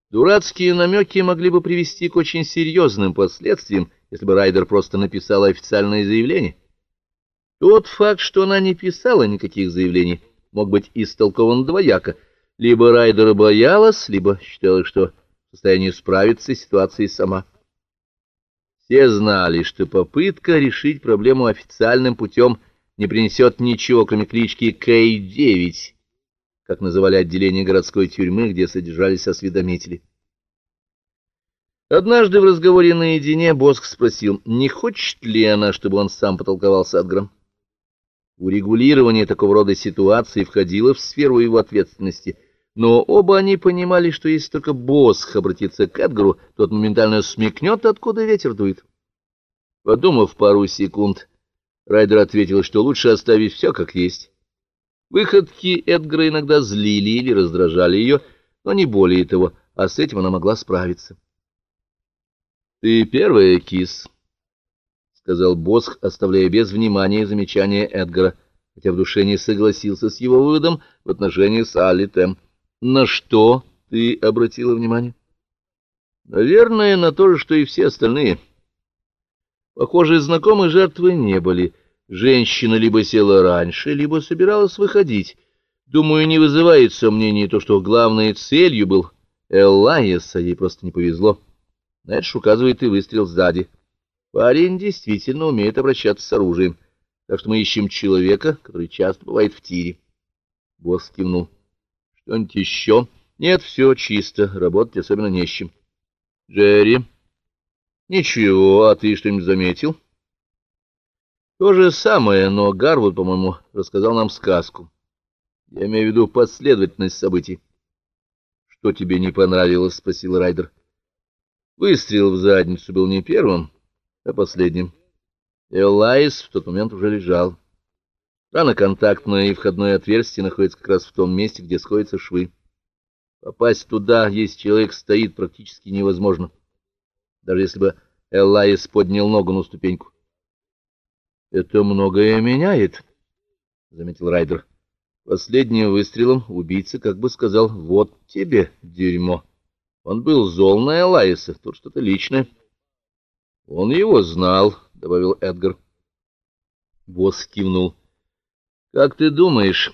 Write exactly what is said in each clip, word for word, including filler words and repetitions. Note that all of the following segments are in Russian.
Дурацкие намеки могли бы привести к очень серьезным последствиям, если бы Райдер просто написала официальное заявление. Тот факт, что она не писала никаких заявлений, мог быть истолкован двояко. Либо Райдер боялась, либо считала, что в состоянии справиться с ситуацией сама. Все знали, что попытка решить проблему официальным путем не принесет ничего, кроме клички Кей девять, как называли отделение городской тюрьмы, где содержались осведомители. Однажды в разговоре наедине Босх спросил, не хочет ли она, чтобы он сам потолковал с Эдгаром. Урегулирование такого рода ситуации входило в сферу его ответственности, но оба они понимали, что если только Босх обратится к Эдгару, тот моментально смекнет, откуда ветер дует. Подумав пару секунд, Райдер ответил, что лучше оставить все как есть. Выходки Эдгара иногда злили или раздражали ее, но не более того, а с этим она могла справиться. — Ты первая, кис, — сказал Босх, оставляя без внимания замечания Эдгара, хотя в душе не согласился с его выводом в отношении Салли Тэм. — На что ты обратила внимание? — Наверное, на то же, что и все остальные. Похоже, знакомые жертвы не были. Женщина либо села раньше, либо собиралась выходить. Думаю, не вызывает сомнений то, что главной целью был Эллайес, а ей просто не повезло. На это ж указывает и выстрел сзади. Парень действительно умеет обращаться с оружием, так что мы ищем человека, который часто бывает в тире. Босс кивнул. — Что-нибудь еще? — Нет, все чисто, работать особенно не с чем. — Джерри? — Ничего, а ты что-нибудь заметил? — То же самое, но Гарвуд, по-моему, рассказал нам сказку. Я имею в виду последовательность событий. — Что тебе не понравилось? — спросил Райдер. Выстрел в задницу был не первым, а последним. Эллайс в тот момент уже лежал. Рана контактная и входное отверстие находится как раз в том месте, где сходятся швы. Попасть туда, если человек стоит, практически невозможно, даже если бы Эллайс поднял ногу на ступеньку. — Это многое меняет, — заметил Райдер. Последним выстрелом убийца как бы сказал: «Вот тебе дерьмо». Он был зол на Эллайса, тут что-то личное. — Он его знал, — добавил Эдгар. Босс кивнул. — Как ты думаешь,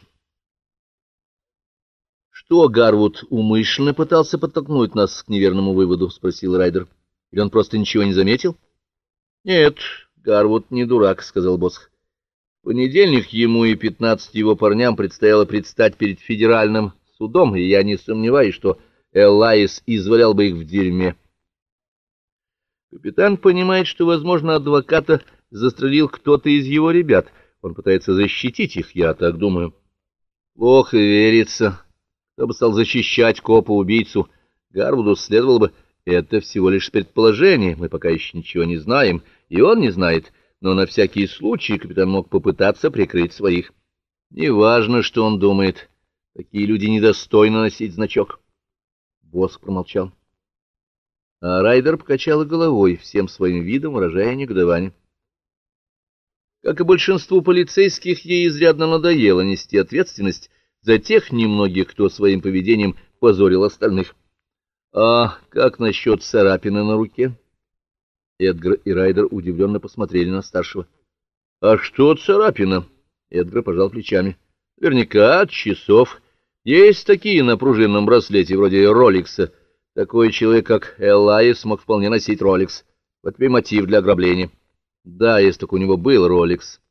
что Гарвуд умышленно пытался подтолкнуть нас к неверному выводу? — спросил Райдер. — Или он просто ничего не заметил? — Нет, Гарвуд не дурак, — сказал Босс. В понедельник ему и пятнадцати его парням предстояло предстать перед федеральным судом, и я не сомневаюсь, что Эллайс извалял бы их в дерьме. Капитан понимает, что, возможно, адвоката застрелил кто-то из его ребят. Он пытается защитить их, я так думаю. Плохо верится. Кто бы стал защищать копа-убийцу? Гарвуду следовало бы... Это всего лишь предположение, мы пока еще ничего не знаем, и он не знает, но на всякий случай капитан мог попытаться прикрыть своих. Неважно, что он думает. Такие люди недостойны носить значок. Босс промолчал. А Райдер покачал головой, всем своим видом выражая негодование. Как и большинству полицейских, ей изрядно надоело нести ответственность за тех немногих, кто своим поведением позорил остальных. А как насчет царапины на руке? Эдгар и Райдер удивленно посмотрели на старшего. — А что царапина? Эдгар пожал плечами. — Наверняка от часов. Есть такие на пружинном браслете, вроде Роликса. Такой человек, как Эллайс, мог вполне носить Ролекс. Вот тебе мотив для ограбления. Да, если только у него был Ролекс.